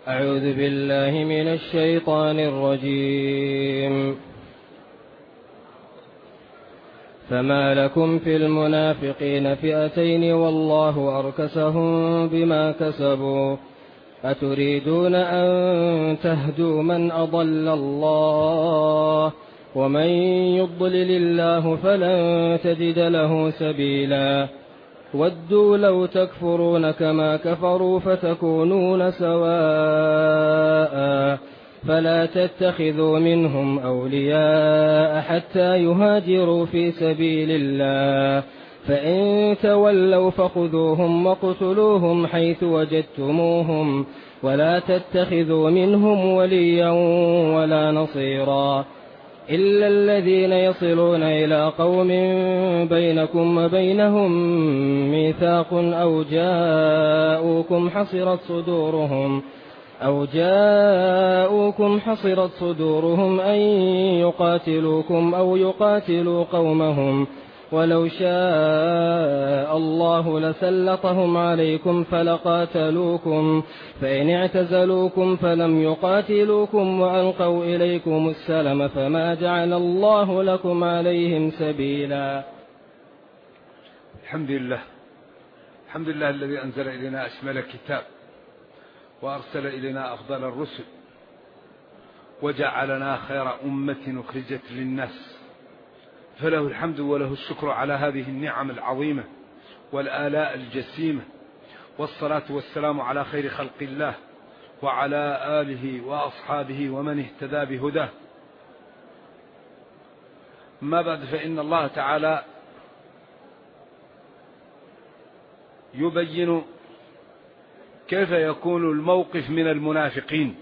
أعوذ بالله من الشيطان الرجيم. فما لكم في المنافقين فئتين والله أركسهم بما كسبوا أتريدون أن تهدوا من أضل الله ومن يضلل الله فلن تجد له سبيلا ودوا لو تكفرون كما كفروا فتكونون سواء فلا تتخذوا منهم أولياء حتى يهاجروا في سبيل الله فإن تولوا فخذوهم وقتلوهم حيث وجدتموهم ولا تتخذوا منهم وليا ولا نصيرا إلا الذين يصلون إلى قوم بينكم وبينهم ميثاق أو جاءوكم حصرت صدورهم أن يقاتلوكم أو يقاتلوا قومهم ولو شاء الله لسلطهم عليكم فلقاتلوكم فإن اعتزلوكم فلم يقاتلوكم وألقوا إليكم السلم فما جعل الله لكم عليهم سبيلا. الحمد لله الذي أنزل إلينا أشمل كتاب وأرسل إلينا أفضل الرسل وجعلنا خير أمة أخرجت للناس، فله الحمد وله الشكر على هذه النعم العظيمة والآلاء الجسيمة، والصلاة والسلام على خير خلق الله وعلى آله وأصحابه ومن اهتدى بهداه. ما بعد، فإن الله تعالى يبين كيف يكون الموقف من المنافقين،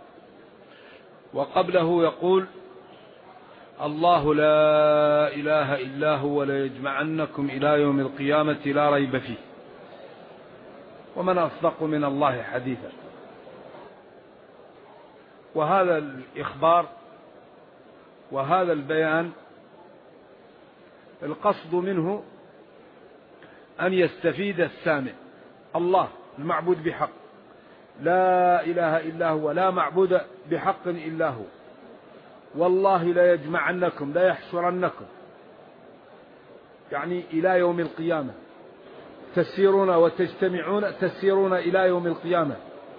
وقبله يقول: الله لا إله إلا هو ليجمعنكم إلى يوم القيامة لا ريب فيه، ومن أصدق من الله حديثا. وهذا الإخبار وهذا البيان القصد منه أن يستفيد السامع الله المعبود بحق، لا إله إلا هو، لا معبود بحق إلا هو، والله لا يجمعنكم، لا يحشرنكم، يعني إلى يوم القيامة، تسيرون وتجتمعون، تسيرون إلى يوم القيامة.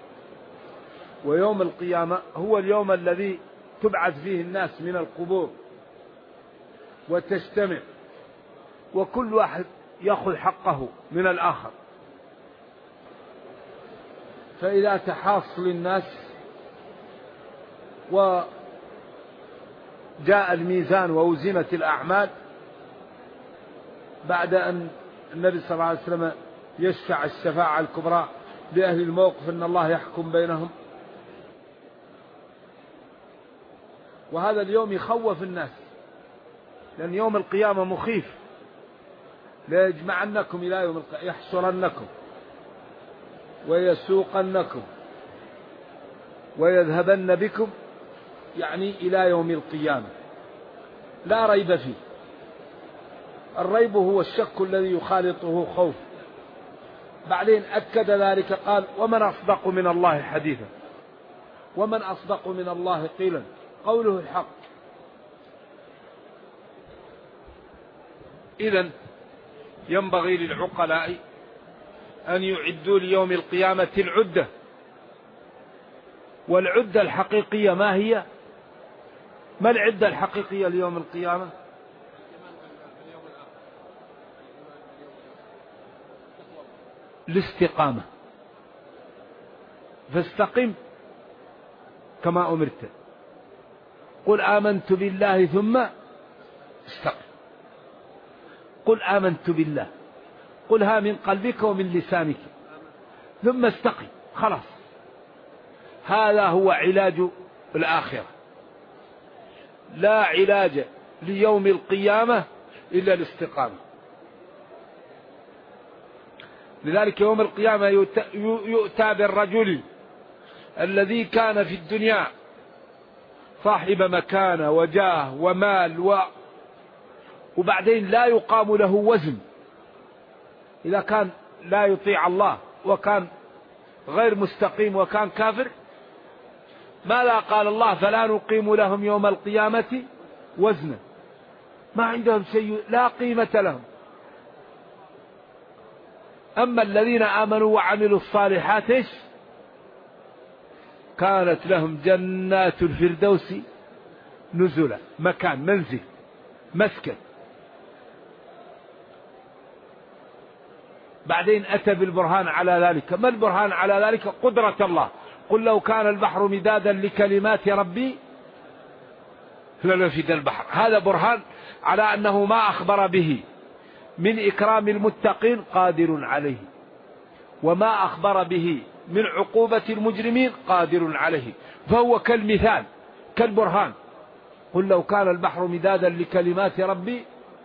ويوم القيامة هو اليوم الذي تبعث فيه الناس من القبور وتجتمع، وكل واحد يأخذ حقه من الآخر. فإذا تحاصل الناس وجاء الميزان ووزنت الأعمال، بعد أن النبي صلى الله عليه وسلم يشفع الشفاعة الكبرى لأهل الموقف أن الله يحكم بينهم، وهذا اليوم يخوف الناس، لأن يوم القيامة مخيف. لا يجمعنكم إلى يوم القيامة، يحشرنكم ويسوقنكم ويذهبن بكم، يعني إلى يوم القيامة لا ريب فيه. الريب هو الشك الذي يخالطه خوف. بعدين أكد ذلك قال: ومن أصدق من الله حديثا، ومن أصدق من الله قيلا، قوله الحق. إذن ينبغي للعقلاء أن يعدوا ليوم القيامة العدة. والعدة الحقيقية ما هي؟ ما العدة الحقيقية ليوم القيامة؟ الاستقامة. فاستقم كما أمرت، قل آمنت بالله ثم استقم. قل آمنت بالله، قلها من قلبك ومن لسانك ثم استقم، خلاص. هذا هو علاج الآخرة. لا علاج ليوم القيامة إلا الاستقامة. لذلك يوم القيامة يؤتى بالرجل الذي كان في الدنيا صاحب مكانة وجاه ومال وبعدين لا يقام له وزن إذا كان لا يطيع الله وكان غير مستقيم وكان كافر، ماذا قال الله؟ فلا نقيم لهم يوم القيامة وزنا. ما عندهم شيء، لا قيمة لهم. أما الذين آمنوا وعملوا الصالحات كانت لهم جنات الفردوس نزلا، مكان، منزل، مسكن. بعدين أتى بالبرهان على ذلك. ما البرهان على ذلك؟ قدرة الله. قل لو كان البحر مدادا لكلمات ربي لنفد البحر. هذا برهان على أنه ما أخبر به من إكرام المتقين قادر عليه، وما أخبر به من عقوبة المجرمين قادر عليه. فهو كالمثال، كالبرهان. قل لو كان البحر مدادا لكلمات ربي،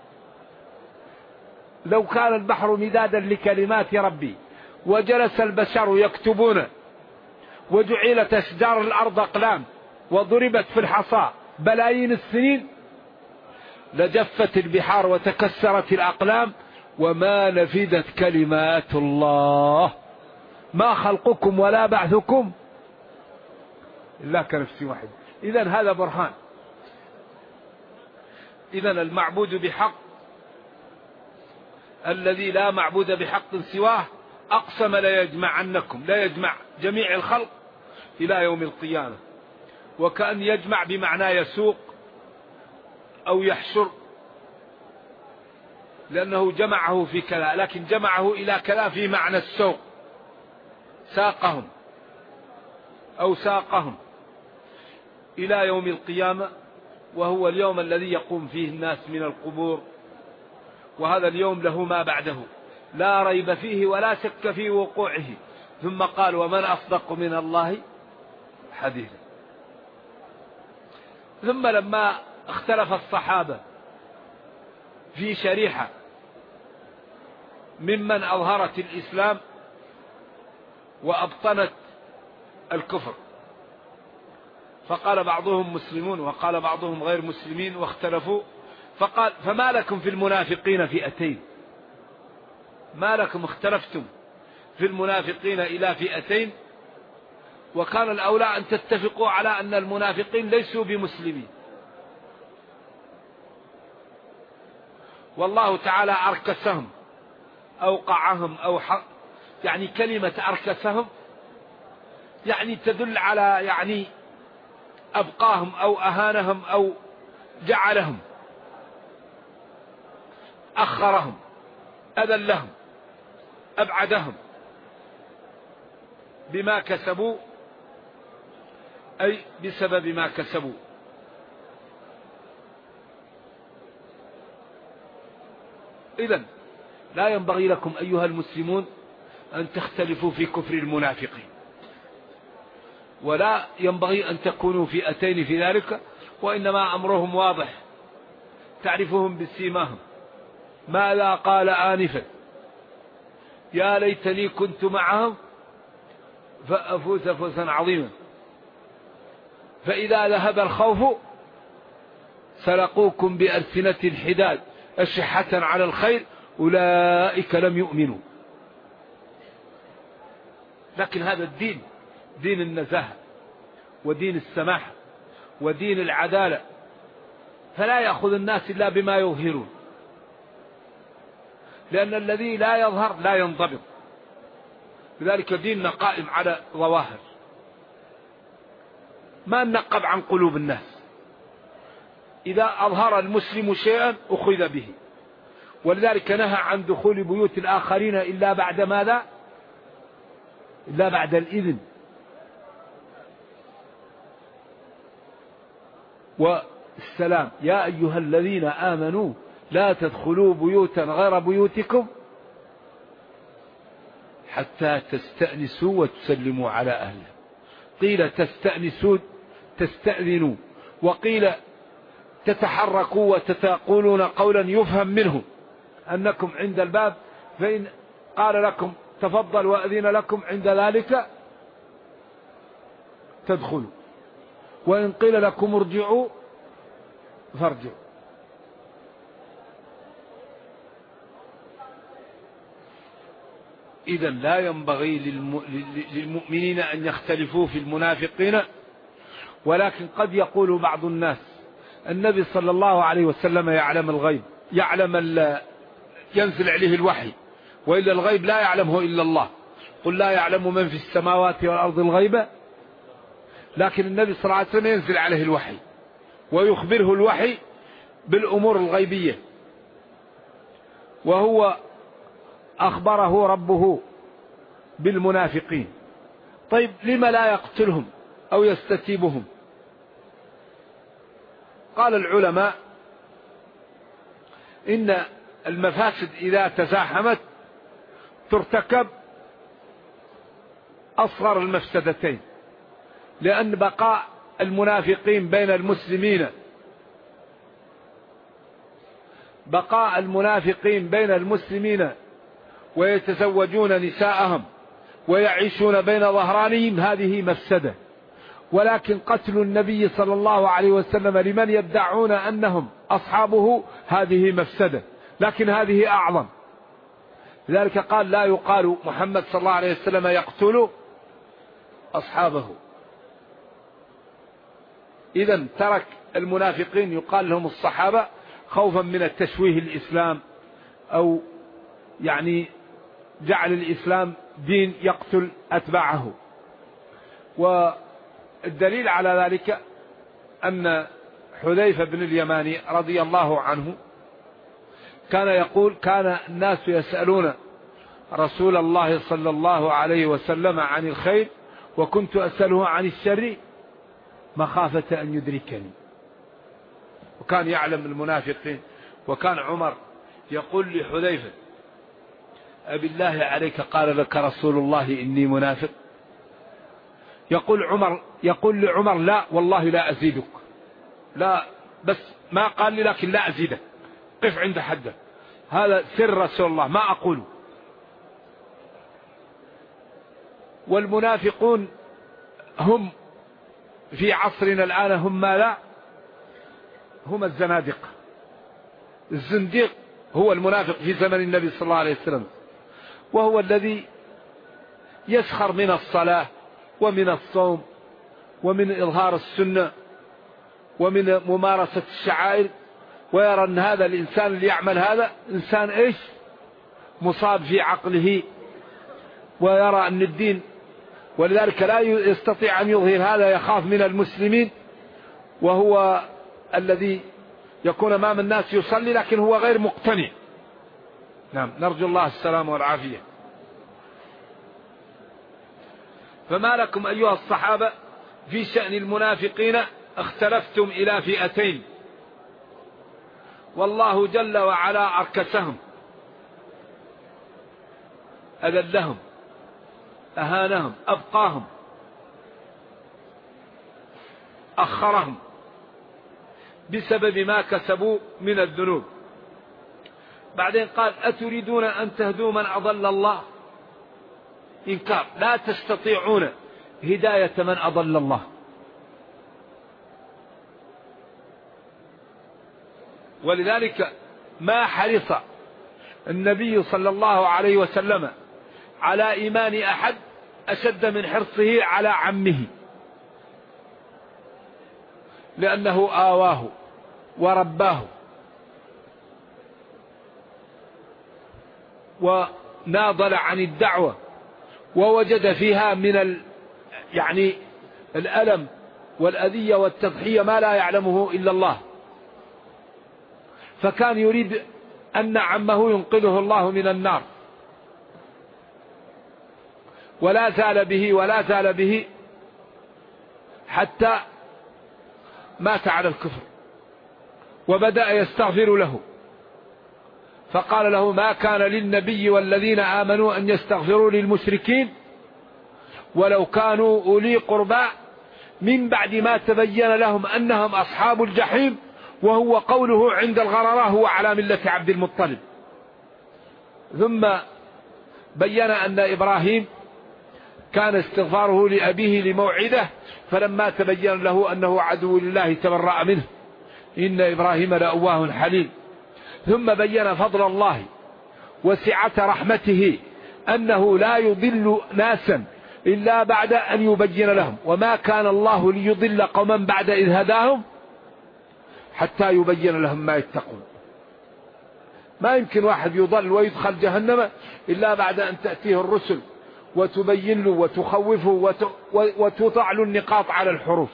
لو كان البحر مدادا لكلمات ربي وجلس البشر يكتبون وجعلت أشجار الأرض أقلام وضربت في الحصى بلايين السنين لجفت البحار وتكسرت الأقلام وما نفدت كلمات الله. ما خلقكم ولا بعثكم إلا كنفس واحد. إذن هذا برهان. إذن المعبود بحق الذي لا معبود بحق سواه أقسم ليجمعنكم، لا يجمع جميع الخلق إلى يوم القيامة. وكأن يجمع بمعنى يسوق أو يحشر، لأنه جمعه في كذا، لكن جمعه إلى كذا في معنى السوق. ساقهم أو ساقهم إلى يوم القيامة، وهو اليوم الذي يقوم فيه الناس من القبور. وهذا اليوم له ما بعده لا ريب فيه ولا شك في وقوعه. ثم قال ومن أصدق من الله حديثا. ثم لما اختلف الصحابة في شريحة ممن أظهرت الإسلام وأبطنت الكفر، فقال بعضهم مسلمون وقال بعضهم غير مسلمين واختلفوا، فقال فما لكم في المنافقين فئتين؟ ما لكم اختلفتم في المنافقين إلى فئتين؟ وكان الأولى أن تتفقوا على أن المنافقين ليسوا بمسلمين. والله تعالى أركسهم، أوقعهم، يعني كلمة أركسهم يعني تدل على يعني أبقاهم أو أهانهم أو جعلهم، أخرهم، أذلهم، أبعدهم بما كسبوا، أي بسبب ما كسبوا. إذن لا ينبغي لكم أيها المسلمون أن تختلفوا في كفر المنافقين، ولا ينبغي أن تكونوا فئتين في ذلك، وإنما أمرهم واضح، تعرفهم بسيماهم. ماذا قال آنفا؟ يا ليتني كنت معهم فأفوز فوزا عظيما. فإذا ذهب الخوف سلقوكم بألسنة الحداد أشحة على الخير أولئك لم يؤمنوا. لكن هذا الدين دين النزاهة ودين السماحة ودين العدالة، فلا يأخذ الناس إلا بما يظهرون، لأن الذي لا يظهر لا ينضبط. لذلك ديننا قائم على ظواهر، ما ننقب عن قلوب الناس. إذا أظهر المسلم شيئا أخذ به، ولذلك نهى عن دخول بيوت الآخرين إلا بعد ماذا؟ إلا بعد الإذن. والسلام يا أيها الذين آمنوا لا تدخلوا بيوتا غير بيوتكم حتى تستأنسوا وتسلموا على أهله. قيل تستأنسوا تستأذنوا، وقيل تتحركوا وتتقولون قولا يفهم منه أنكم عند الباب، فإن قال لكم تفضل وأذن لكم عند ذلك تدخلوا، وإن قيل لكم ارجعوا فارجعوا. إذن لا ينبغي للمؤمنين أن يختلفوا في المنافقين، ولكن قد يقول بعض الناس النبي صلى الله عليه وسلم يعلم الغيب، يعلم ينزل عليه الوحي، وإلا الغيب لا يعلمه إلا الله. قل لا يعلم من في السماوات والأرض الغيب، لكن النبي صلى الله عليه وسلم ينزل عليه الوحي ويخبره الوحي بالأمور الغيبية، وهو أخبره ربه بالمنافقين. طيب لما لا يقتلهم أو يستتيبهم؟ قال العلماء إن المفاسد إذا تزاحمت ترتكب أصغر المفسدتين، لأن بقاء المنافقين بين المسلمين ويتزوجون نساءهم ويعيشون بين ظهرانهم هذه مفسدة، ولكن قتل النبي صلى الله عليه وسلم لمن يدعون أنهم أصحابه هذه مفسدة، لكن هذه أعظم. لذلك قال لا يقال محمد صلى الله عليه وسلم يقتل أصحابه. إذن ترك المنافقين يقال لهم الصحابة خوفا من التشويه الإسلام، أو يعني جعل الإسلام دين يقتل أتباعه. والدليل على ذلك أن حذيفة بن اليماني رضي الله عنه كان يقول كان الناس يسألون رسول الله صلى الله عليه وسلم عن الخير وكنت أسأله عن الشر مخافة أن يدركني. وكان يعلم المنافقين. وكان عمر يقول لحذيفة أبي الله عليك قال لك رسول الله إني منافق؟ يقول لعمر لا والله لا أزيدك، لا بس ما قال لي لكن لا أزيدك، قف عند حده، هذا سر رسول الله ما أقوله. والمنافقون هم في عصرنا الآن هم ماذا؟ هم الزنادقة. الزنديق هو المنافق في زمن النبي صلى الله عليه وسلم، وهو الذي يسخر من الصلاة ومن الصوم ومن إظهار السنة ومن ممارسة الشعائر، ويرى أن هذا الإنسان اللي يعمل هذا إنسان إيش؟ مصاب في عقله، ويرى أن الدين، ولذلك لا يستطيع أن يظهر هذا، يخاف من المسلمين، وهو الذي يكون أمام الناس يصلي لكن هو غير مقتنع. نعم، نرجو الله السلام والعافية. فما لكم أيها الصحابة في شأن المنافقين اختلفتم إلى فئتين، والله جل وعلا أركسهم، أذلهم، أهانهم، أبقاهم، أخرهم بسبب ما كسبوا من الذنوب. بعدين قال أتريدون أن تهدوا من أضل الله؟ إنكار، لا تستطيعون هداية من أضل الله. ولذلك ما حرص النبي صلى الله عليه وسلم على إيمان أحد أشد من حرصه على عمه، لأنه آواه ورباه وناضل عن الدعوة، ووجد فيها من يعني الألم والأذية والتضحية ما لا يعلمه إلا الله، فكان يريد أن عمه ينقذه الله من النار، ولا زال به حتى مات على الكفر، وبدأ يستغفر له، فقال له ما كان للنبي والذين آمنوا أن يستغفروا للمشركين ولو كانوا أولي قربى من بعد ما تبين لهم أنهم أصحاب الجحيم، وهو قوله عند الغرراء هو على ملة عبد المطلب. ثم بين أن إبراهيم كان استغفاره لأبيه لموعده، فلما تبين له أنه عدو لله تبرأ منه، إن إبراهيم لأواه حليم. ثم بين فضل الله وسعة رحمته، أنه لا يضل ناسا إلا بعد أن يبين لهم، وما كان الله ليضل قوما بعد إذ هداهم حتى يبين لهم ما يتقون. ما يمكن واحد يضل ويدخل جهنم إلا بعد أن تأتيه الرسل وتبين له وتخوفه وتوضع له النقاط على الحروف.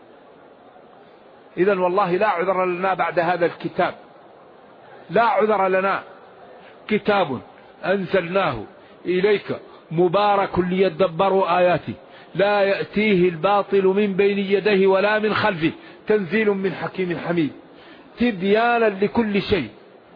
إذن والله لا عذر لنا بعد هذا الكتاب، لا عذر لنا. كتاب أنزلناه إليك مبارك ليدبروا آياته لا يأتيه الباطل من بين يديه ولا من خلفه تنزيل من حكيم حميد تبيانا لكل شيء.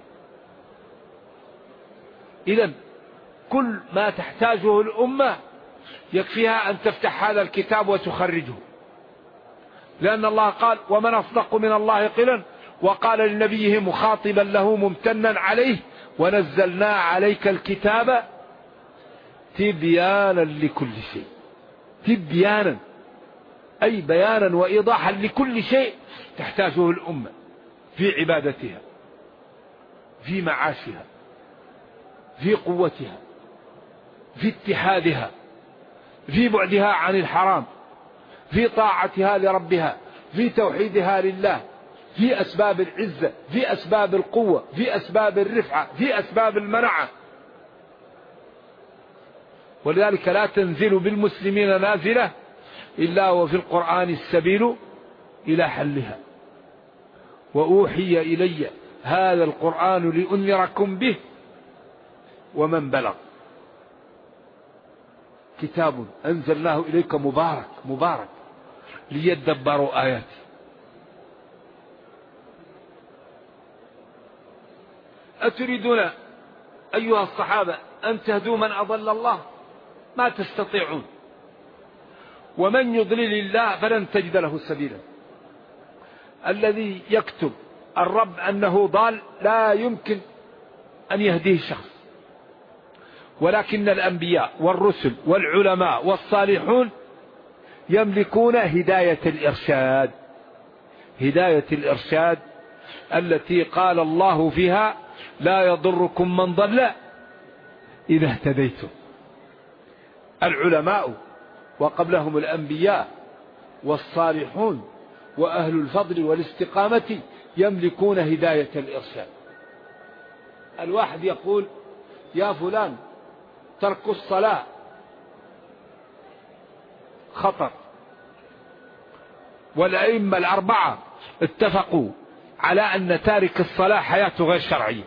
إذن كل ما تحتاجه الأمة يكفيها أن تفتح هذا الكتاب وتخرجه، لأن الله قال ومن أصدق من الله قيلا، وقال لنبيه مخاطبا له ممتنا عليه ونزلنا عليك الكتاب تبيانا لكل شيء. تبيانا أي بيانا وإيضاحا لكل شيء تحتاجه الأمة في عبادتها، في معاشها، في قوتها، في اتحادها، في بعدها عن الحرام، في طاعتها لربها، في توحيدها لله، في أسباب العزة، في أسباب القوة، في أسباب الرفعة، في أسباب المنعة. ولذلك لا تنزل بالمسلمين نازلة إلا وفي القرآن السبيل إلى حلها. وأوحي إلي هذا القرآن لأنذركم به ومن بلغ. كتاب أنزلناه إليك مبارك ليدبروا آياته. أتريدون أيها الصحابة أن تهدوا من أضل الله؟ ما تستطيعون. ومن يضلل الله فلن تجد له سبيلا. الذي يكتب الرب أنه ضال لا يمكن أن يهديه شخص، ولكن الأنبياء والرسل والعلماء والصالحون يملكون هداية الإرشاد. هداية الإرشاد التي قال الله فيها لا يضركم من ضل إذا اهتديتم. العلماء وقبلهم الأنبياء والصالحون وأهل الفضل والاستقامة يملكون هداية الإرشاد. الواحد يقول يا فلان ترك الصلاة خطر، والأئمة الأربعة اتفقوا على أن تارك الصلاة حياته غير شرعية.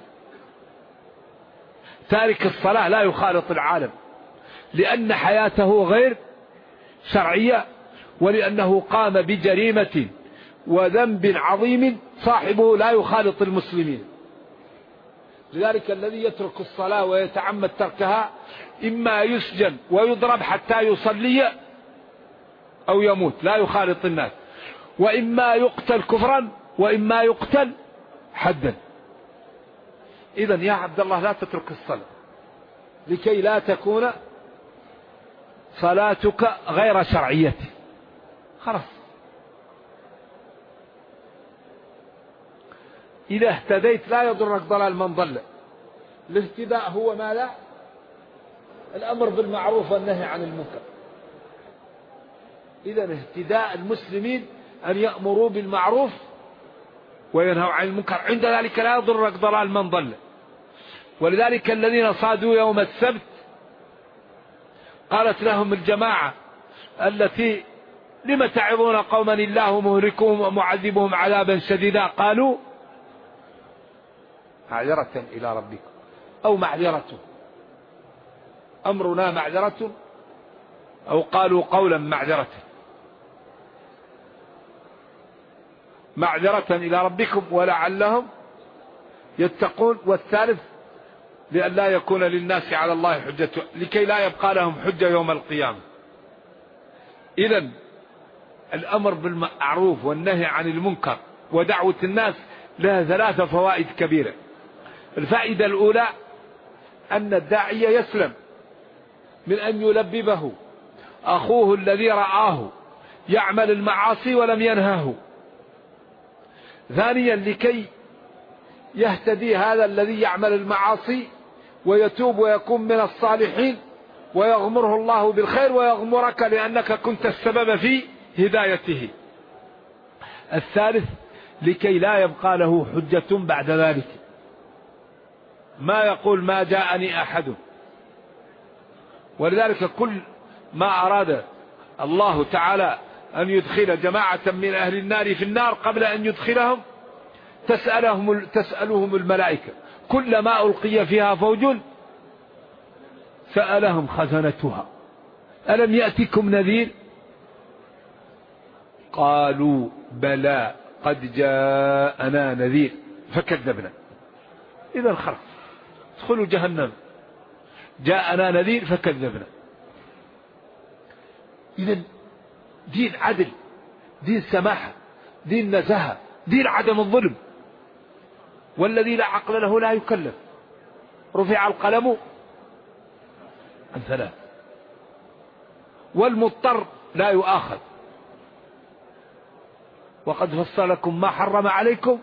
تارك الصلاة لا يخالط العالم لأن حياته غير شرعية، ولأنه قام بجريمة وذنب عظيم صاحبه لا يخالط المسلمين. لذلك الذي يترك الصلاة ويتعمد تركها إما يسجن ويضرب حتى يصلي أو يموت لا يخالط الناس، وإما يقتل كفرا وإما يقتل حدا. إذن يا عبد الله لا تترك الصلاة لكي لا تكون صلاتك غير شرعية. خلاص. إذا اهتديت لا يضرك ضلال من ضل. الاهتداء هو ما لا الأمر بالمعروف والنهي عن المنكر. إذا اهتداء المسلمين أن يأمروا بالمعروف وينهوا عن المنكر، عند ذلك لا يضرك ضلال من ضل. ولذلك الذين صادوا يوم السبت قالت لهم الجماعة التي لم تعظون قوما الله مهلكهم ومعذبهم عذابا شديدا، قالوا معذرة إلى ربكم أو معذرة أمرنا معذرة، أو قالوا قولا معذرة إلى ربكم ولعلهم يتقون. والثالث لأن لا يكون للناس على الله حجة، لكي لا يبقى لهم حجة يوم القيامة. إذن الأمر بالمعروف والنهي عن المنكر ودعوة الناس لها 3 فوائد كبيرة. الفائدة الأولى أن الداعية يسلم من أن يلببه أخوه الذي رآه يعمل المعاصي ولم ينهه. ثانيا لكي يهتدي هذا الذي يعمل المعاصي ويتوب ويكون من الصالحين ويغمره الله بالخير ويغمرك لأنك كنت السبب في هدايته. الثالث لكي لا يبقى له حجة بعد ذلك، ما يقول ما جاءني أحد. ولذلك كل ما أراد الله تعالى أن يدخل جماعة من أهل النار في النار قبل أن يدخلهم تسألهم الملائكة، كلما ألقي فيها فوج سألهم خزنتها ألم يأتكم نذير؟ قالوا بلى قد جاءنا نذير فكذبنا. إذا خلاص ادخلوا جهنم، جاءنا نذير فكذبنا. إذا دين عدل، دين سماحة، دين نزاهة، دين عدم الظلم. والذي لا عقل له لا يكلف. رفع القلم عن ثلاث، والمضطر لا يؤاخذ. وقد فصل لكم ما حرم عليكم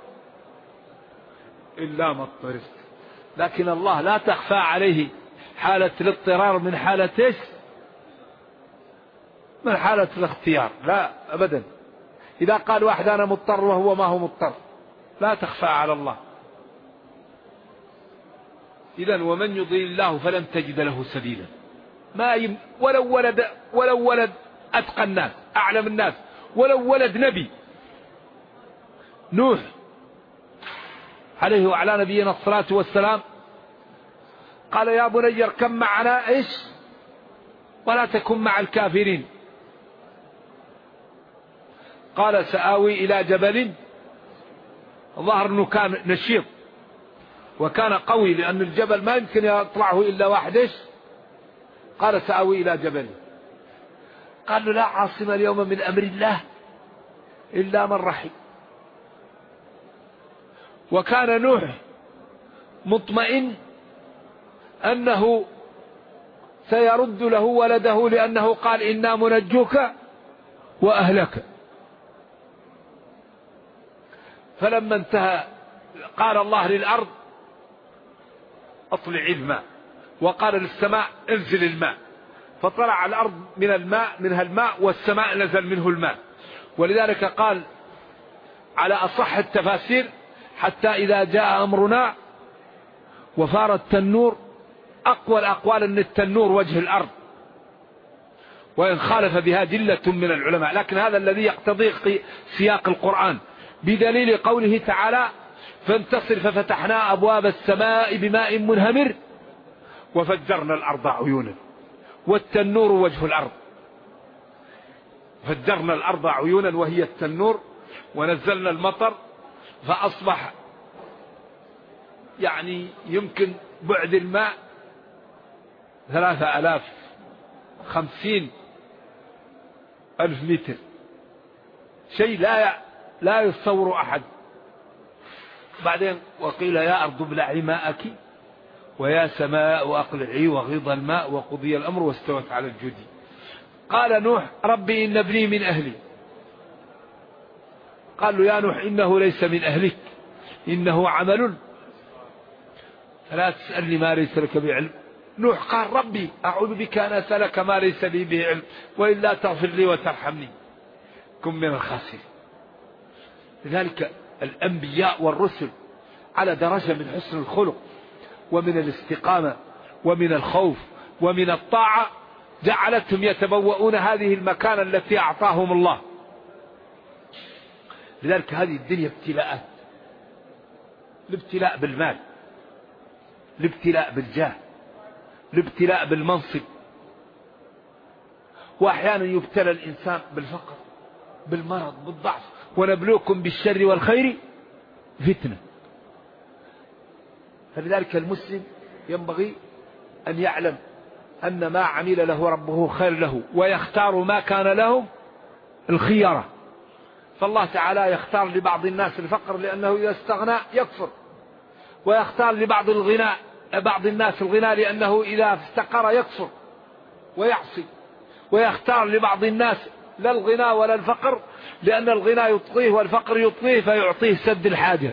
إلا ما اضطررت. لكن الله لا تخفى عليه حالة الاضطرار من حالة ايش؟ من حالة الاختيار، لا أبدا. إذا قال واحد أنا مضطر وهو ما هو مضطر لا تخفى على الله. إذن ومن يضلل الله فلن تجد له سبيلا. ولو ولد أتقى الناس أعلم الناس، ولو ولد نبي نوح عليه وعلى نبينا الصلاة والسلام قال يا بني اركب معنا ايش ولا تكن مع الكافرين. قال سآوي إلى جبل، ظهر أنه كان نشيط وكان قوي لأن الجبل ما يمكن يطلعه إلا واحد ايش. قال سآوي إلى جبل. قال له لا عاصم اليوم من أمر الله إلا من رحم. وكان نوح مطمئن أنه سيرد له ولده لأنه قال إنا منجوك وأهلك. فلما انتهى قال الله للأرض أطلعي الماء، وقال للسماء انزل الماء، فطلع الأرض من الماء منها الماء والسماء نزل منه الماء. ولذلك قال على أصح التفاسير حتى إذا جاء أمرنا وفار التنور، أقوى الأقوال أن التنور وجه الأرض، وإن خالف بها جلة من العلماء، لكن هذا الذي يقتضي سياق القرآن بدليل قوله تعالى فانتصر ففتحنا أبواب السماء بماء منهمر وفجرنا الأرض عيونا. والتنور وجه الأرض، فجرنا الأرض عيونا وهي التنور، ونزلنا المطر فأصبح يعني يمكن بعد الماء 3,050 متر، شيء لا يتصور أحد. بعدين وقيل يا أرض ابلعي ماءك ويا سماء أقلعي وغيض الماء وقضي الأمر واستوت على الجودي. قال نوح ربي إن ابني من أهلي. قال له يا نوح إنه ليس من أهلك إنه عمل فلا تسألني ما ليس لك بعلم. نوح قال ربي أعوذ بك أن أسألك ما ليس لي به علم وإلا تغفر لي وترحمني كن من الخاسرين. لذلك الأنبياء والرسل على درجة من حسن الخلق ومن الاستقامة ومن الخوف ومن الطاعة جعلتهم يتبوؤون هذه المكانة التي أعطاهم الله. لذلك هذه الدنيا ابتلاءات، الابتلاء بالمال، الابتلاء بالجاه، الابتلاء بالمنصب، وأحيانا يبتلى الإنسان بالفقر بالمرض بالضعف. ونبلوكم بالشر والخير فتنة. فلذلك المسلم ينبغي أن يعلم أن ما عمل له ربه خير له، ويختار ما كان له الخيرة. فالله تعالى يختار لبعض الناس الفقر لأنه إذا استغنى يكفر، ويختار لبعض الناس الغنى لأنه إذا افتقر يكفر ويعصي، ويختار لبعض الناس لا الغنى ولا الفقر لأن الغنى يطغيه والفقر يطغيه فيعطيه سد الحاجة.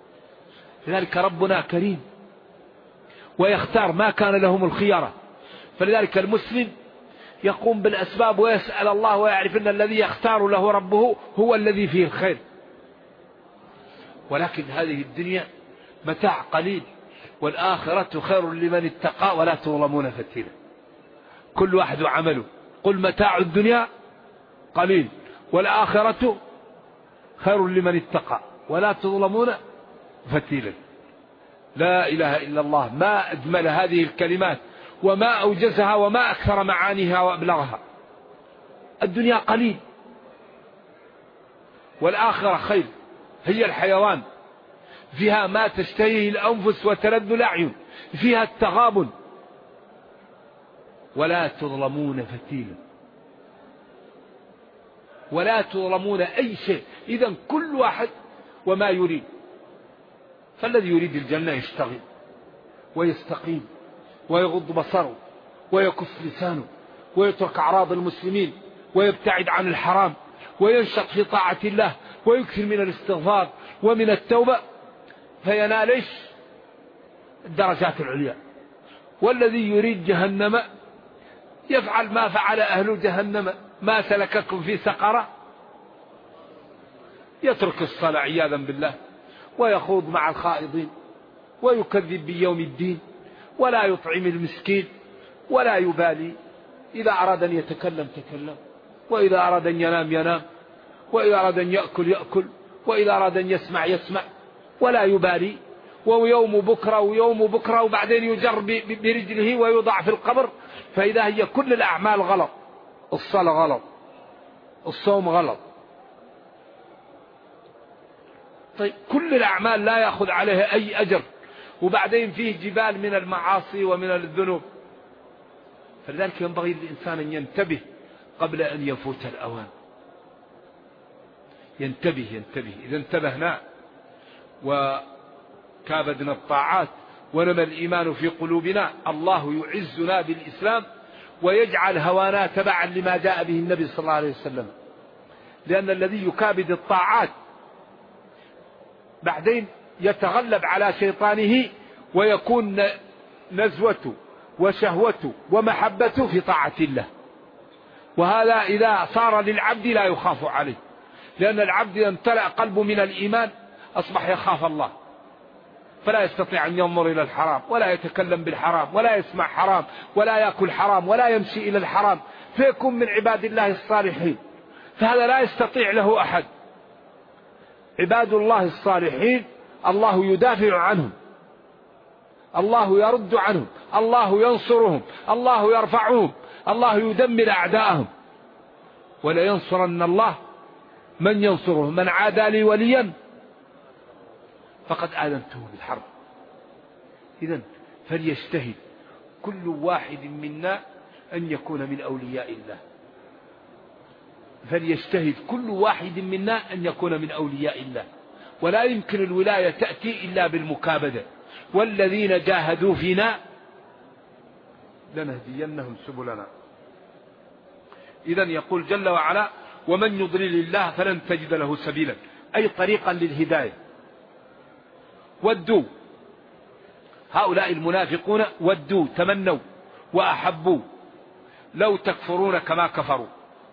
لذلك ربنا كريم ويختار ما كان لهم الخيرة. فلذلك المسلم يقوم بالأسباب ويسأل الله ويعرف أن الذي يختار له ربه هو الذي فيه الخير. ولكن هذه الدنيا متاع قليل، والآخرة خير لمن اتقى ولا تظلمون فتيلا. كل واحد وعمله. قل متاع الدنيا قليل والآخرة خير لمن اتقى ولا تظلمون فتيلا. لا إله إلا الله، ما أجمل هذه الكلمات وما أوجزها وما أكثر معانيها وأبلغها. الدنيا قليل والآخرة خير، هي الحيوان، فيها ما تشتهيه الأنفس وتلذ الأعين، فيها التغابن، ولا تظلمون فتيلا، ولا تظلمون أي شيء. إذن كل واحد وما يريد. فالذي يريد الجنة يشتغل ويستقيم ويغض بصره ويكف لسانه ويترك أعراض المسلمين ويبتعد عن الحرام وينشط في طاعة الله ويكثر من الاستغفار ومن التوبة، فينال الدرجات العليا. والذي يريد جهنم يفعل ما فعل أهل جهنم، ما سلككم في سقرة، يترك الصلاة عياذا بالله ويخوض مع الخائضين ويكذب بيوم الدين ولا يطعم المسكين ولا يبالي. إذا أراد أن يتكلم تكلم، وإذا أراد أن ينام ينام، وإذا أراد أن يأكل يأكل، وإذا أراد أن يسمع يسمع، ولا يبالي. ويوم بكرة ويوم بكرة، وبعدين يجر برجله ويوضع في القبر. فإذا هي كل الأعمال غلط، الصلاة غلط، الصوم غلط، طيب كل الأعمال لا يأخذ عليها أي أجر، وبعدين فيه جبال من المعاصي ومن الذنوب. فلذلك ينبغي للإنسان أن ينتبه قبل أن يفوت الأوان. ينتبه. إذا انتبهنا وكابدنا الطاعات ونمى الإيمان في قلوبنا، الله يعزنا بالإسلام ويجعل هوانا تبعا لما جاء به النبي صلى الله عليه وسلم. لأن الذي يكابد الطاعات بعدين يتغلب على شيطانه ويكون نزوته وشهوته ومحبته في طاعة الله. وهذا إذا صار للعبد لا يخاف عليه، لأن العبد إذا امتلأ قلبه من الإيمان أصبح يخاف الله، فلا يستطيع أن ينظر إلى الحرام ولا يتكلم بالحرام ولا يسمع حرام ولا يأكل حرام ولا يمشي إلى الحرام، فيكون من عباد الله الصالحين. فهذا لا يستطيع له أحد. عباد الله الصالحين الله يدافع عنهم، الله يرد عنهم، الله ينصرهم، الله يرفعهم، الله يدمر أعداءهم. ولا ينصرن الله من ينصره، من عادى لي وليا فقد آذنته بالحرب. إذن فليجتهد كل واحد منا أن يكون من أولياء الله. فليجتهد كل واحد منا أن يكون من أولياء الله. ولا يمكن الولاية تأتي إلا بالمكابدة. والذين جاهدوا فينا لنهدينهم سبلنا. إذن يقول جل وعلا: ومن يضلل الله فلن تجد له سبيلا، أي طريقا للهداية. ودوا، هؤلاء المنافقون ودوا، تمنوا وأحبوا لو تكفرون كما كفروا.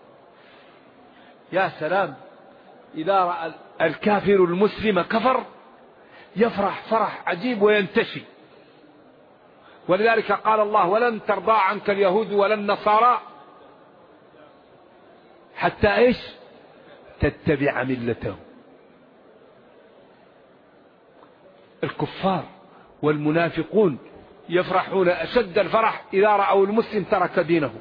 يا سلام، إذا رأى الكافر المسلم كفر يفرح فرح عجيب وينتشي. ولذلك قال الله: ولن ترضى عنك اليهود ولا النصارى حتى إيش؟ تتبع ملتهم. الكفار والمنافقون يفرحون أشد الفرح إذا رأوا المسلم ترك دينه.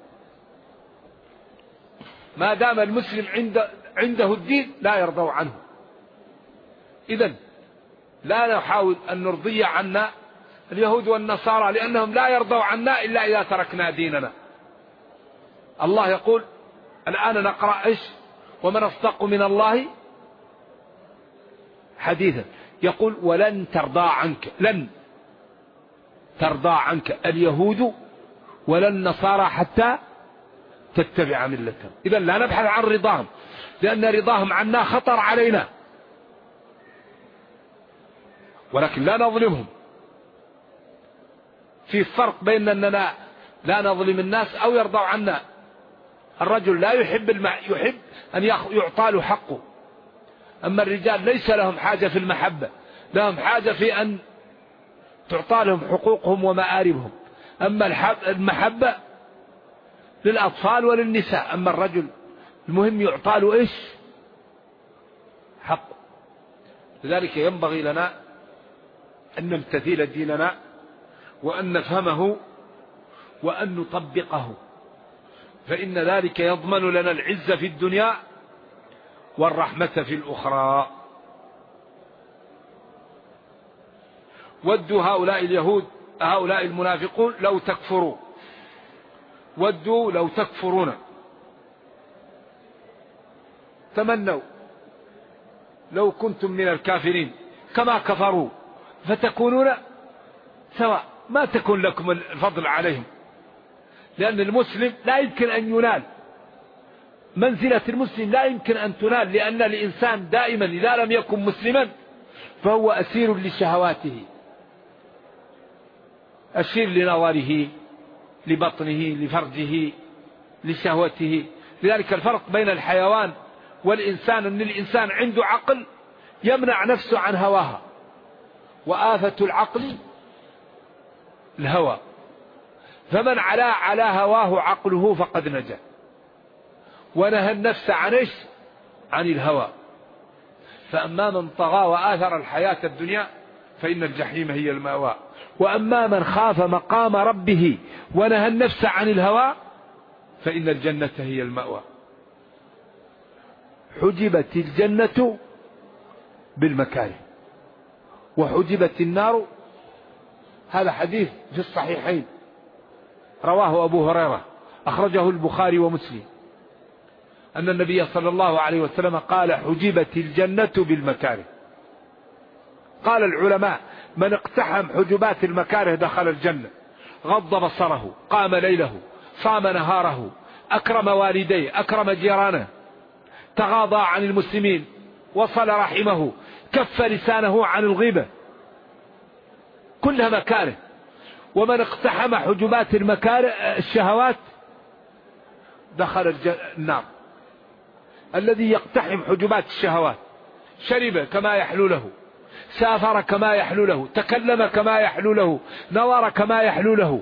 ما دام المسلم عنده الدين لا يرضوا عنه. إذن لا نحاول أن نرضي عنا اليهود والنصارى، لأنهم لا يرضوا عنا إلا إذا تركنا ديننا. الله يقول الآن نقرأ إيش؟ ومن أصدق من الله حديثا. يقول: ولن ترضى عنك، لن ترضى عنك اليهود ولا النصارى حتى تتبع ملتهم. إذن لا نبحث عن رضاهم، لأن رضاهم عنا خطر علينا، ولكن لا نظلمهم. في فرق بين أننا لا نظلم الناس أو يرضوا عنا. الرجل لا يحب يحب أن يعطى له حقه. أما الرجال ليس لهم حاجة في المحبة، لهم حاجة في أن تعطى لهم حقوقهم ومآربهم. أما المحبة للأطفال وللنساء. أما الرجل المهم يعطى له إيش؟ حقه. لذلك ينبغي لنا أن نمتثل ديننا وأن نفهمه وأن نطبقه، فإن ذلك يضمن لنا العزة في الدنيا والرحمة في الأخرى. ودوا هؤلاء اليهود هؤلاء المنافقون لو تكفروا، ودوا لو تكفرون، تمنوا لو كنتم من الكافرين كما كفروا فتكونون سواء، ما تكون لكم الفضل عليهم. لأن المسلم لا يمكن أن ينال منزلة المسلم، لا يمكن أن تنال، لأن الإنسان دائما إذا لم يكن مسلما فهو أسير لشهواته، أسير لنظره، لبطنه، لفرجه، لشهوته. لذلك الفرق بين الحيوان والإنسان أن الإنسان عنده عقل يمنع نفسه عن هواها، وآفة العقل الهوى، فمن على هواه عقله فقد نجا، ونهى النفس عن الهوى. فأما من طغى وآثر الحياة الدنيا فإن الجحيم هي المأوى، وأما من خاف مقام ربه ونهى النفس عن الهوى فإن الجنة هي المأوى. حجبت الجنة بالمكاره وحجبت النار. هذا حديث في الصحيحين رواه أبو هريرة أخرجه البخاري ومسلم، أن النبي صلى الله عليه وسلم قال حجبت الجنة بالمكاره. قال العلماء من اقتحم حجبات المكاره دخل الجنة، غض بصره، قام ليله، صام نهاره، أكرم والديه، أكرم جيرانه، تغاضى عن المسلمين، وصل رحمه، كف لسانه عن الغيبة، كلها مكاره. ومن اقتحم حجبات المكاره الشهوات دخل النار. الذي يقتحم حجبات الشهوات شرب كما يحلو له، سافر كما يحلو له، تكلم كما يحلو له، نظر كما يحلو له.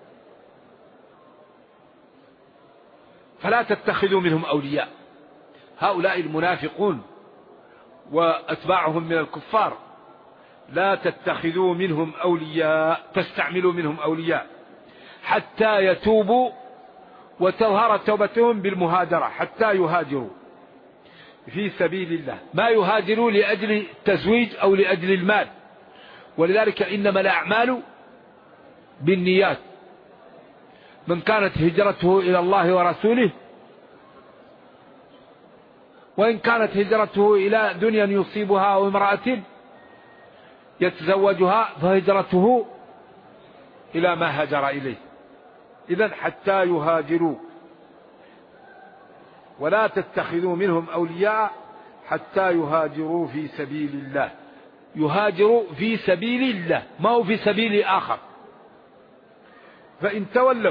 فلا تتخذوا منهم أولياء. هؤلاء المنافقون وأتباعهم من الكفار لا تتخذوا منهم أولياء، تستعملوا منهم أولياء حتى يتوبوا وتظهر توبتهم بالمهاجرة، حتى يهاجروا في سبيل الله، ما يهاجروا لأجل التزويج أو لأجل المال. ولذلك إنما الأعمال بالنيات. من كانت هجرته إلى الله ورسوله، وإن كانت هجرته إلى دنيا يصيبها أو امرأة يتزوجها فهجرته إلى ما هاجر إليه. إذن حتى يهاجروا. ولا تتخذوا منهم أولياء حتى يهاجروا في سبيل الله. يهاجروا في سبيل الله، ما هو في سبيل آخر. فإن تولوا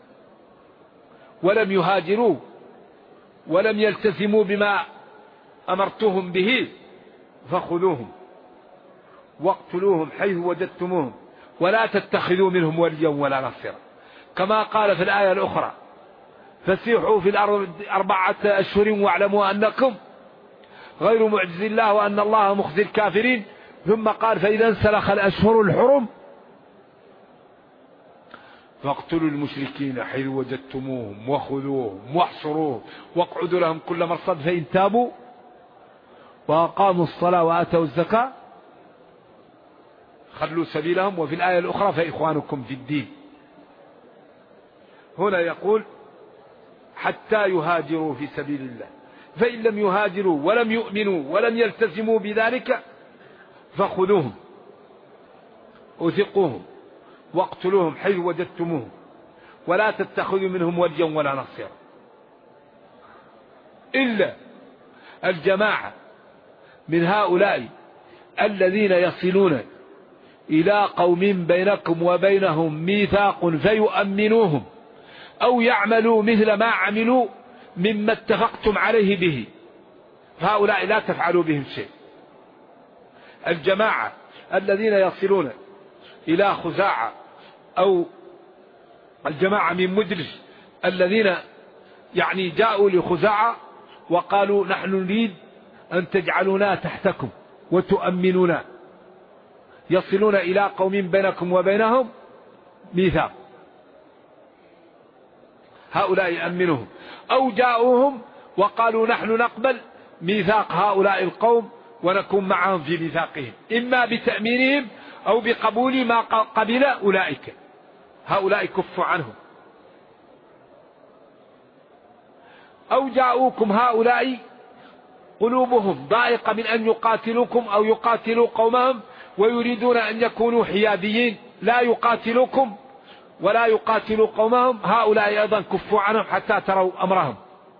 ولم يهاجروا ولم يلتزموا بما أمرتهم به فخذوهم واقتلوهم حيث وجدتموهم ولا تتخذوا منهم وليا ولا نصيرا. كما قال في الآية الأخرى فسيحوا في الأرض 4 أشهر واعلموا أنكم غير معجز الله وأن الله مخزي الكافرين. ثم قال فإذا انسلخ الأشهر الحرم فاقتلوا المشركين حيث وجدتموهم وخذوهم واحصروهم واقعدوا لهم كل مرصد فإن تابوا وأقاموا الصلاة وآتوا الزكاة خلوا سبيلهم. وفي الآية الأخرى فإخوانكم في الدين. هنا يقول حتى يهاجروا في سبيل الله. فإن لم يهاجروا ولم يؤمنوا ولم يلتزموا بذلك فخذوهم وثقوهم واقتلوهم حيث وجدتموهم ولا تتخذوا منهم وليا ولا نصيرا. إلا الجماعة من هؤلاء الذين يصلون إلى قوم بينكم وبينهم ميثاق فيؤمنوهم أو يعملوا مثل ما عملوا مما اتفقتم عليه به، فهؤلاء لا تفعلوا بهم شيء. الجماعة الذين يصلون إلى خزاعة أو الجماعة من مدلج الذين يعني جاءوا لخزاعة وقالوا نحن نريد أن تجعلونا تحتكم وتؤمنونا، يصلون إلى قوم بينكم وبينهم ميثاق، هؤلاء يأمنهم. أو جاءوهم وقالوا نحن نقبل ميثاق هؤلاء القوم ونكون معهم في ميثاقهم، إما بتأمينهم أو بقبول ما قبل أولئك، هؤلاء كفوا عنهم. أو جاءوكم هؤلاء قلوبهم ضائقة من أن يقاتلوكم أو يقاتلوا قومهم ويريدون أن يكونوا حياديين، لا يقاتلوكم ولا يقاتلوا قومهم، هؤلاء أيضا كفوا عنهم حتى تروا أمرهم.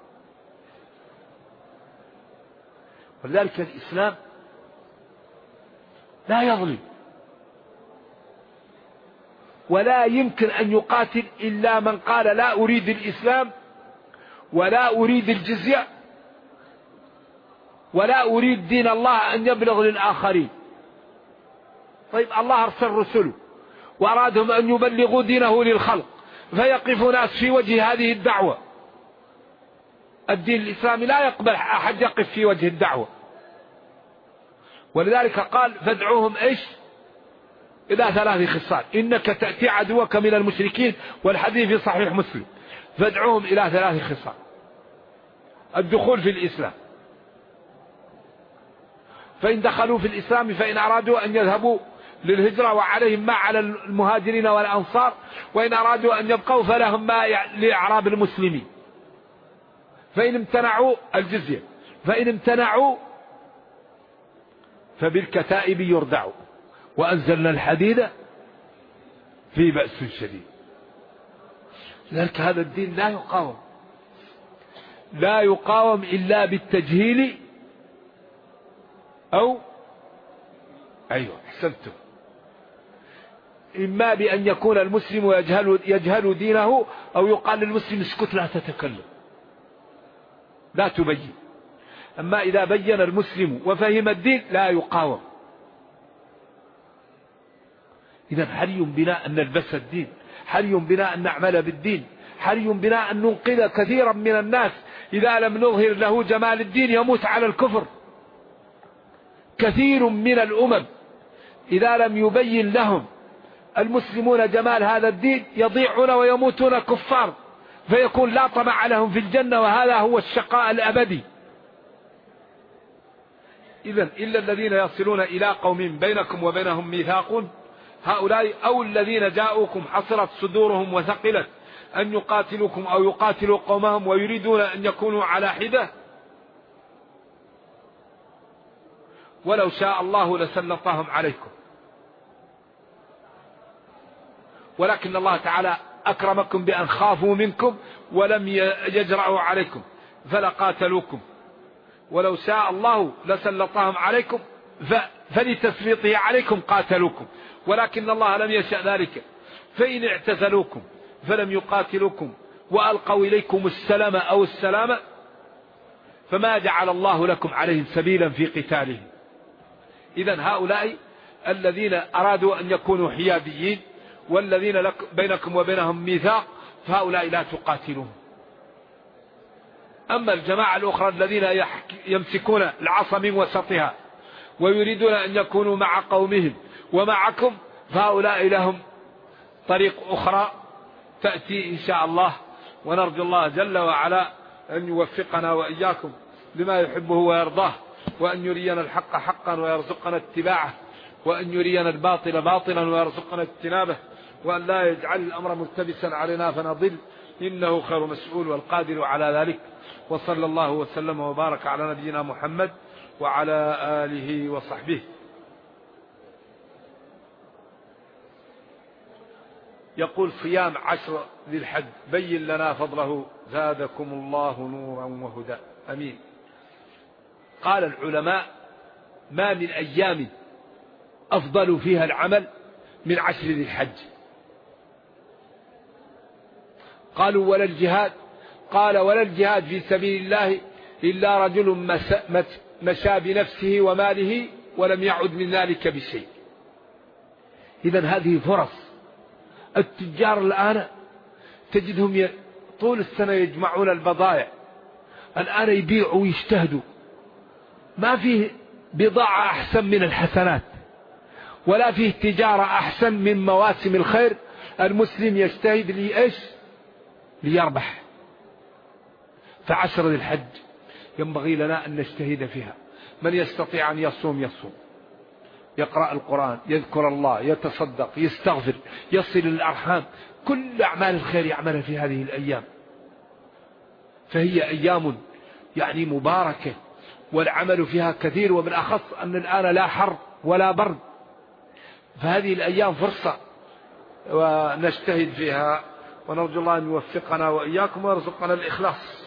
ولذلك الإسلام لا يظلم، ولا يمكن أن يقاتل إلا من قال لا أريد الإسلام ولا أريد الجزية ولا أريد دين الله أن يبلغ للآخرين. طيب الله أرسل رسله وأرادهم أن يبلغوا دينه للخلق، فيقف ناس في وجه هذه الدعوة. الدين الإسلامي لا يقبل أحد يقف في وجه الدعوة، ولذلك قال فادعوهم إيش إلى 3 خصال، إنك تأتي عدوك من المشركين، والحديث في صحيح مسلم، فادعوهم إلى 3 خصال: الدخول في الإسلام، فإن دخلوا في الإسلام فإن أرادوا أن يذهبوا للهجرة وعليهم ما على المهاجرين والأنصار، وإن أرادوا أن يبقوا فلهم ما لأعراب المسلمين، فإن امتنعوا الجزية، فإن امتنعوا فبالكتائب يردعوا، وأنزلنا الحديد في بأس شديد. لذلك هذا الدين لا يقاوم، لا يقاوم إلا بالتجهيل أو أحسنتم، إما بأن يكون المسلم يجهل دينه، أو يقال للمسلم اسكت لا تتكلم لا تبين. أما إذا بين المسلم وفهم الدين لا يقاوم. إذا حري بنا أن نلبس الدين، حري بنا أن نعمل بالدين، حري بنا أن ننقذ كثيرا من الناس إذا لم نظهر له جمال الدين يموت على الكفر. كثير من الأمم إذا لم يبين لهم المسلمون جمال هذا الدين يضيعون ويموتون كفار، فيكون لا طمع لهم في الجنة، وهذا هو الشقاء الأبدي. إذن إلا الذين يصلون إلى قوم بينكم وبينهم ميثاق، هؤلاء أو الذين جاءوكم حصرت صدورهم وثقلت أن يقاتلوكم أو يقاتلوا قومهم ويريدون أن يكونوا على حدة، ولو شاء الله لسلطهم عليكم، ولكن الله تعالى أكرمكم بأن خافوا منكم ولم يجرؤوا عليكم فلقاتلوكم، ولو شاء الله لسلطهم عليكم فلتسليطه عليكم قاتلوكم، ولكن الله لم يشأ ذلك. فإن اعتزلوكم فلم يقاتلوكم وألقوا إليكم السلام أو السلام فما جعل الله لكم عليهم سبيلا في قتالهم. إذن هؤلاء الذين أرادوا أن يكونوا حياديين والذين بينكم وبينهم ميثاق فهؤلاء لا تقاتلوهم. أما الجماعة الأخرى الذين يمسكون العصا من وسطها ويريدون أن يكونوا مع قومهم ومعكم فهؤلاء لهم طريق أخرى تأتي إن شاء الله، ونرجو الله جل وعلا أن يوفقنا وإياكم لما يحبه ويرضاه، وأن يرينا الحق حقا ويرزقنا اتباعه، وأن يرينا الباطل باطلا ويرزقنا اجتنابه، وأن لا يجعل الأمر ملتبسا علينا فنضل، إنه خير مسؤول والقادر على ذلك. وصلى الله وسلم وبارك على نبينا محمد وعلى آله وصحبه. يقول صيام 10 ذي الحج بين لنا فضله زادكم الله نورا وهدى. أمين. قال العلماء ما من أيام أفضل فيها العمل من 10 ذي الحج. قالوا ولا الجهاد؟ قال ولا الجهاد في سبيل الله إلا رجل مشى بنفسه وماله ولم يعد من ذلك بشيء. إذن هذه فرص. التجار الآن تجدهم طول السنة يجمعون البضائع، الآن يبيعوا ويجتهدوا، ما فيه بضاعة أحسن من الحسنات، ولا فيه تجارة أحسن من مواسم الخير. المسلم يجتهد لإيش؟ ليربح. فعشر ذي الحج ينبغي لنا أن نجتهد فيها. من يستطيع أن يصوم يصوم، يقرأ القرآن، يذكر الله، يتصدق، يستغفر، يصل الأرحام، كل أعمال الخير يعملها في هذه الأيام. فهي أيام يعني مباركة والعمل فيها كثير، وبالأخص أن الآن لا حر ولا برد، فهذه الأيام فرصة ونجتهد فيها، ونرجو الله أن يوفقنا وإياكم ويرزقنا الإخلاص.